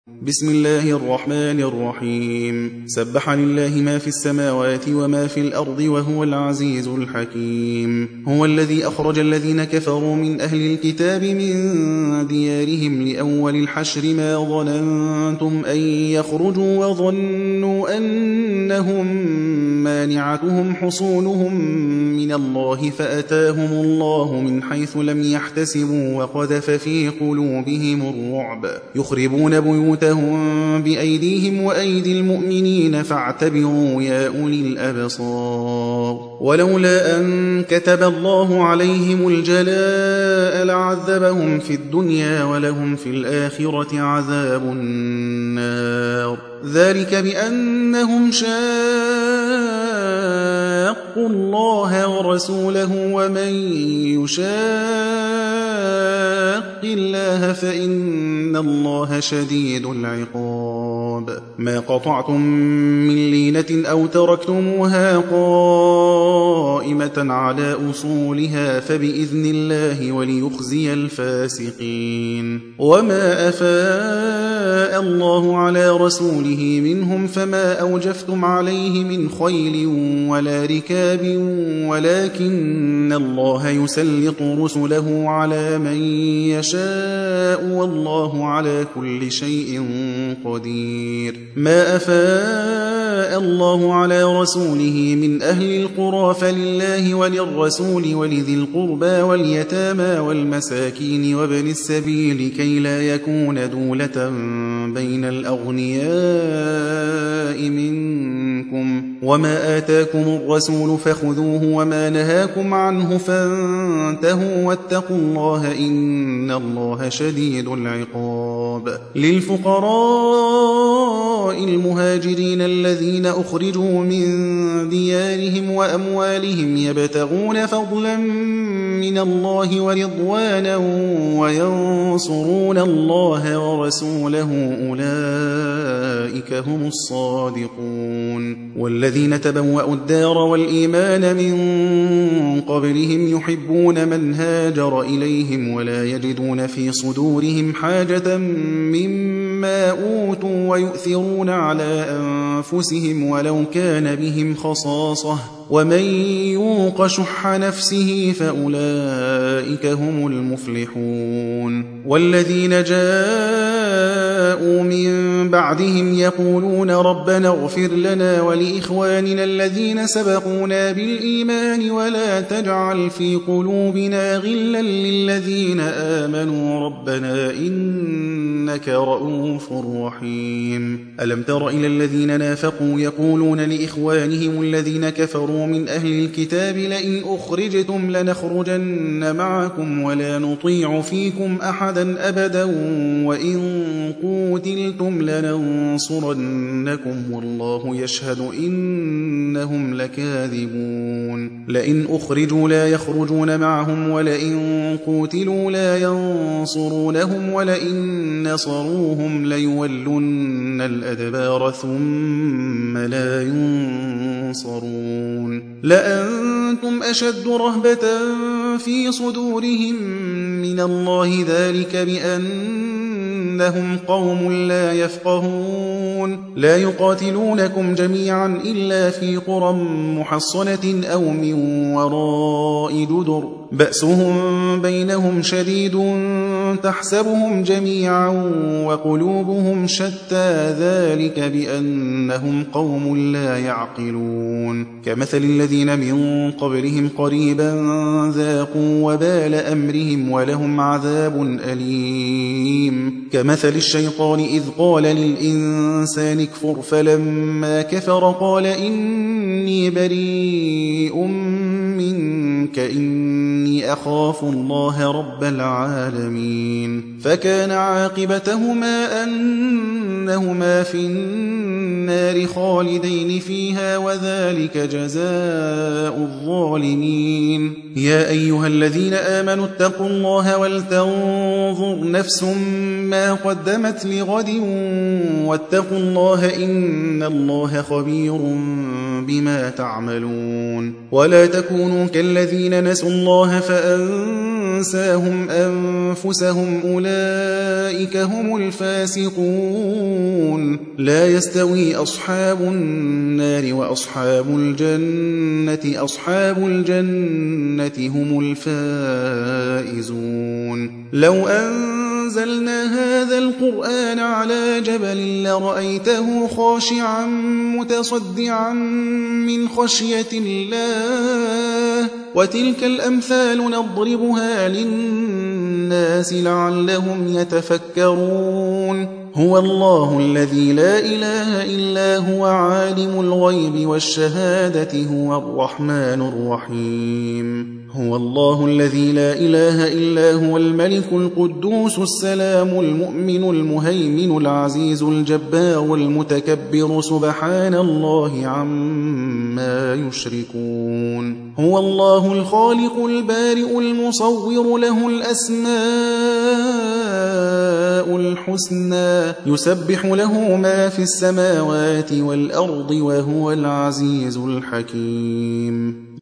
بسم الله الرحمن الرحيم. سبح لله ما في السماوات وما في الأرض وهو العزيز الحكيم. هو الذي أخرج الذين كفروا من أهل الكتاب من ديارهم لأول الحشر ما ظننتم أن يخرجوا وظنوا أنهم مانعتهم حصونهم من الله فأتاهم الله من حيث لم يحتسبوا وقذف في قلوبهم الرعب يخربون بيوتهم بأيديهم وأيدي المؤمنين فاعتبروا يا أولي الأبصار. ولولا أن كتب الله عليهم الجلاء لعذبهم في الدنيا ولهم في الآخرة عذاب النار. ذلك بأنهم شاقوا الله ورسوله ومن يشاق الله فإن الله شديد العقاب. ما قطعتم من لينة أو تركتموها قائمة على أصولها فبإذن الله وليخزي الفاسقين. وما أفاء الله على رسوله منهم فما أوجفتم عليه من خيل ولا ركاب ولكن الله يسلط رسله على من يشاء والله على كل شيء قدير. ما أفاء الله على رسوله من أهل القرى فلله وللرسول ولذي القربى واليتامى والمساكين وابن السبيل كي لا يكون دولة بين الأغنياء منكم. وما آتاكم الرسول فخذوه وما نهاكم عنه فانتهوا واتقوا الله إن الله شديد العقاب. للفقراء المهاجرين الذين أخرجوا من ديارهم وأموالهم يبتغون فضلا من الله ورضوانا وينصرون الله ورسوله أولئك هم الصادقون. والذين تبوأوا الدار والإيمان من قبلهم يحبون من هاجر إليهم ولا يجدون في صدورهم حاجة مما أوتوا ويؤثرون على أنفسهم ولو كان بهم خصاصة ومن يوق شح نفسه فأولئك هم المفلحون. والذين جاءوا من بعدهم يقولون ربنا اغفر لنا ولإخواننا الذين سبقونا بالإيمان ولا تجعل في قلوبنا غلا للذين آمنوا ربنا إنك رؤوف رحيم. ألم تر إلى الذين نافقوا يقولون لإخوانهم الذين كفروا من أهل الكتاب لئن أخرجتم لنخرجن معكم ولا نطيع فيكم أحدا أبدا وإن قوتلتم لننصرنكم والله يشهد إنهم لكاذبون. لئن أخرجوا لا يخرجون معهم ولئن قوتلوا لا ينصرونهم ولئن نصروهم ليولن الأدبار ثم لا ينصرون. لأنتم أشد رهبة في صدورهم من الله ذلك بأنهم قوم لا يفقهون. لا يقاتلونكم جميعا إلا في قرى محصنة أو من وراء جدر بأسهم بينهم شديد تحسبهم جميعا وقلوبهم شتى ذلك بأنهم قوم لا يعقلون. كمثل الذين من قبلهم قريبا ذاقوا وبال أمرهم ولهم عذاب أليم. كمثل الشيطان إذ قال للإنسان اكفر فلما كفر قال إني بريء منك إني أخاف الله رب العالمين. فكان عاقبتهما أنهما في النار النار خالدين فيها وذلك جزاء الظالمين. يا أيها الذين آمنوا اتقوا الله ولتنظر نفس ما قدمت لغد واتقوا الله إن الله خبير بما تعملون. ولا تكونوا كالذين نسوا الله فأنساهم أنفسهم أولئك هم الفاسقون. لا يستوي أصحاب النار وأصحاب الجنة أصحاب الجنة هم الفائزون. لو أنزلنا هذا القرآن على جبل لرأيته خاشعا متصدعا من خشية الله وتلك الأمثال نضربها للناس لعلهم يتفكرون. هو الله الذي لا إله إلا هو عالم الغيب والشهادة هو الرحمن الرحيم. هو الله الذي لا إله إلا هو الملك القدوس السلام المؤمن المهيمن العزيز الجبار المتكبر سبحان الله عما يشركون. هو الله الخالق البارئ المصور له الأسماء الحسنى يسبح له ما في السماوات والأرض وهو العزيز الحكيم.